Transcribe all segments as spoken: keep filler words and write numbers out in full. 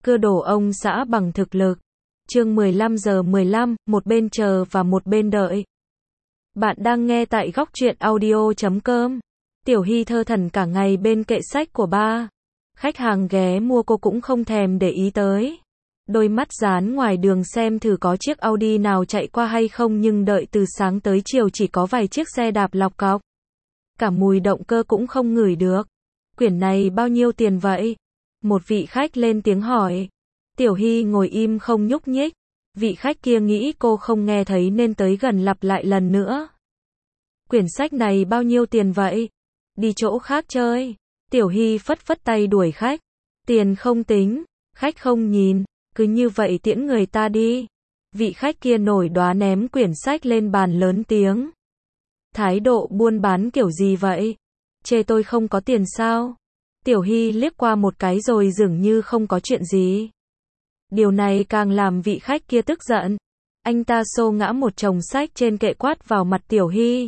Cưa đổ ông xã bằng thực lực. Chương mười lăm giờ mười lăm, một bên chờ và một bên đợi. Bạn đang nghe tại góc truyện audio chấm com. Tiểu Hy thơ thẩn cả ngày bên kệ sách của ba. Khách hàng ghé mua cô cũng không thèm để ý tới. Đôi mắt dán ngoài đường xem thử có chiếc Audi nào chạy qua hay không, nhưng đợi từ sáng tới chiều chỉ có vài chiếc xe đạp lọc cọc. Cả mùi động cơ cũng không ngửi được. Quyển này bao nhiêu tiền vậy? Một vị khách lên tiếng hỏi. Tiểu Hy ngồi im không nhúc nhích. Vị khách kia nghĩ cô không nghe thấy nên tới gần lặp lại lần nữa. Quyển sách này bao nhiêu tiền vậy? Đi chỗ khác chơi. Tiểu Hy phất phất tay đuổi khách. Tiền không tính, khách không nhìn, cứ như vậy tiễn người ta đi. Vị khách kia nổi đoá ném quyển sách lên bàn lớn tiếng. Thái độ buôn bán kiểu gì vậy? Chê tôi không có tiền sao? Tiểu Hy liếc qua một cái rồi dường như không có chuyện gì. Điều này càng làm vị khách kia tức giận. Anh ta xô ngã một chồng sách trên kệ quát vào mặt Tiểu Hy.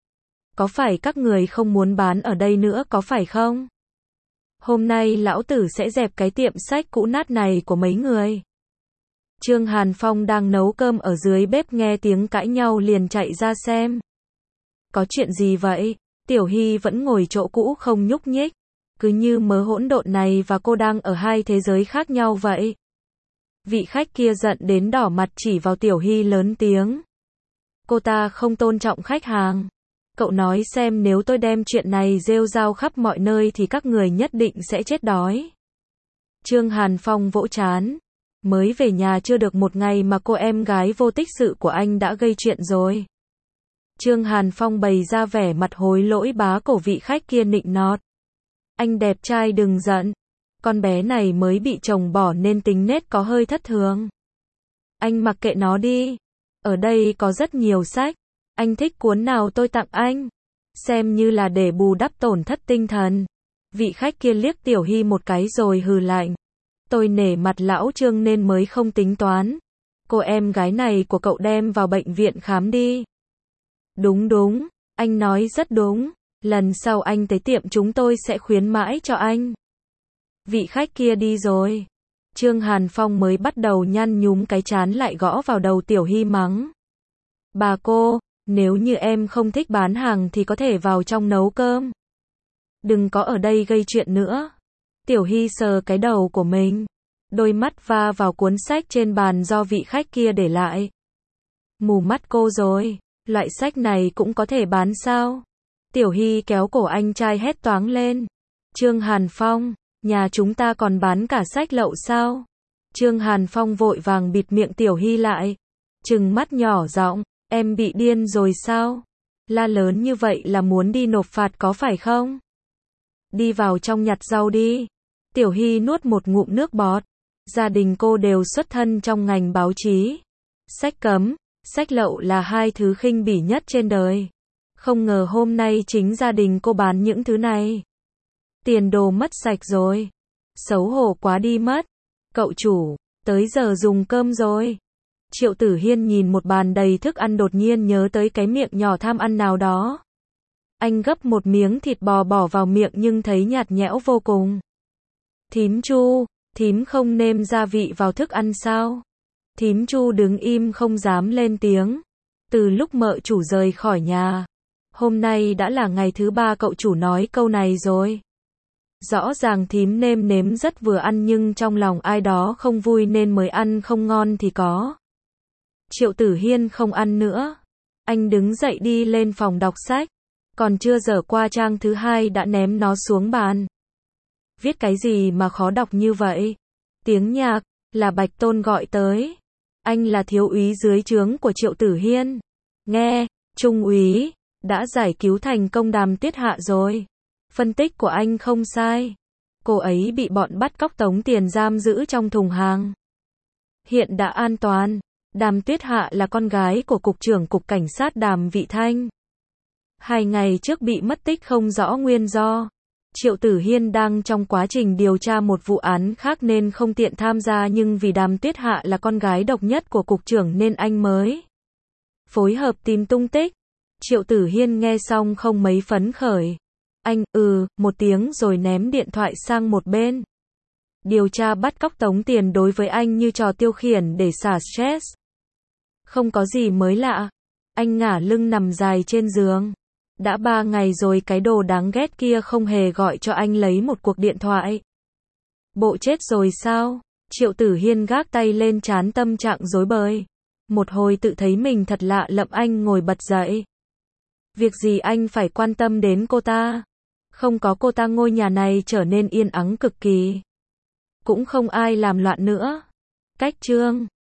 Có phải các người không muốn bán ở đây nữa có phải không? Hôm nay lão tử sẽ dẹp cái tiệm sách cũ nát này của mấy người. Trương Hàn Phong đang nấu cơm ở dưới bếp nghe tiếng cãi nhau liền chạy ra xem. Có chuyện gì vậy? Tiểu Hy vẫn ngồi chỗ cũ không nhúc nhích. Cứ như mớ hỗn độn này và cô đang ở hai thế giới khác nhau vậy. Vị khách kia giận đến đỏ mặt chỉ vào Tiểu Hy lớn tiếng. Cô ta không tôn trọng khách hàng. Cậu nói xem nếu tôi đem chuyện này rêu rao khắp mọi nơi thì các người nhất định sẽ chết đói. Trương Hàn Phong vỗ trán. Mới về nhà chưa được một ngày mà cô em gái vô tích sự của anh đã gây chuyện rồi. Trương Hàn Phong bày ra vẻ mặt hối lỗi bá cổ vị khách kia nịnh nọt. Anh đẹp trai đừng giận. Con bé này mới bị chồng bỏ nên tính nết có hơi thất thường. Anh mặc kệ nó đi. Ở đây có rất nhiều sách. Anh thích cuốn nào tôi tặng anh. Xem như là để bù đắp tổn thất tinh thần. Vị khách kia liếc Tiểu Hy một cái rồi hừ lạnh. Tôi nể mặt lão Trương nên mới không tính toán. Cô em gái này của cậu đem vào bệnh viện khám đi. Đúng đúng, anh nói rất đúng. Lần sau anh tới tiệm chúng tôi sẽ khuyến mãi cho anh. Vị khách kia đi rồi. Trương Hàn Phong mới bắt đầu nhăn nhúm cái trán lại gõ vào đầu Tiểu Hy mắng. Bà cô, nếu như em không thích bán hàng thì có thể vào trong nấu cơm. Đừng có ở đây gây chuyện nữa. Tiểu Hy sờ cái đầu của mình. Đôi mắt va vào cuốn sách trên bàn do vị khách kia để lại. Mù mắt cô rồi, loại sách này cũng có thể bán sao? Tiểu Hy kéo cổ anh trai hét toáng lên. Trương Hàn Phong, nhà chúng ta còn bán cả sách lậu sao? Trương Hàn Phong vội vàng bịt miệng Tiểu Hy lại. Trừng mắt nhỏ giọng, em bị điên rồi sao? La lớn như vậy là muốn đi nộp phạt có phải không? Đi vào trong nhặt rau đi. Tiểu Hy nuốt một ngụm nước bọt. Gia đình cô đều xuất thân trong ngành báo chí. Sách cấm, sách lậu là hai thứ khinh bỉ nhất trên đời. Không ngờ hôm nay chính gia đình cô bán những thứ này. Tiền đồ mất sạch rồi. Xấu hổ quá đi mất. Cậu chủ, tới giờ dùng cơm rồi. Triệu Tử Hiên nhìn một bàn đầy thức ăn đột nhiên nhớ tới cái miệng nhỏ tham ăn nào đó. Anh gấp một miếng thịt bò bỏ vào miệng nhưng thấy nhạt nhẽo vô cùng. Thím Chu, thím không nêm gia vị vào thức ăn sao? Thím Chu đứng im không dám lên tiếng. Từ lúc mợ chủ rời khỏi nhà, hôm nay đã là ngày thứ ba cậu chủ nói câu này rồi. Rõ ràng thím nêm nếm rất vừa ăn nhưng trong lòng ai đó không vui nên mới ăn không ngon thì có. Triệu Tử Hiên không ăn nữa. Anh đứng dậy đi lên phòng đọc sách. Còn chưa dở qua trang thứ hai đã ném nó xuống bàn. Viết cái gì mà khó đọc như vậy? Tiếng nhạc, là Bạch Tôn gọi tới. Anh là thiếu úy dưới trướng của Triệu Tử Hiên. Nghe, trung úy, đã giải cứu thành công Đàm Tuyết Hạ rồi. Phân tích của anh không sai. Cô ấy bị bọn bắt cóc tống tiền giam giữ trong thùng hàng. Hiện đã an toàn. Đàm Tuyết Hạ là con gái của Cục trưởng Cục Cảnh sát Đàm Vị Thanh. Hai ngày trước bị mất tích không rõ nguyên do. Triệu Tử Hiên đang trong quá trình điều tra một vụ án khác nên không tiện tham gia, nhưng vì Đàm Tuyết Hạ là con gái độc nhất của Cục trưởng nên anh mới phối hợp tìm tung tích. Triệu Tử Hiên nghe xong không mấy phấn khởi. Anh, ừ, một tiếng rồi ném điện thoại sang một bên. Điều tra bắt cóc tống tiền đối với anh như trò tiêu khiển để xả stress. Không có gì mới lạ. Anh ngả lưng nằm dài trên giường. Đã ba ngày rồi cái đồ đáng ghét kia không hề gọi cho anh lấy một cuộc điện thoại. Bộ chết rồi sao? Triệu Tử Hiên gác tay lên trán, tâm trạng rối bời. Một hồi tự thấy mình thật lạ lẫm, anh ngồi bật dậy. Việc gì anh phải quan tâm đến cô ta? Không có cô ta ngôi nhà này trở nên yên ắng cực kỳ. Cũng không ai làm loạn nữa. Cách chương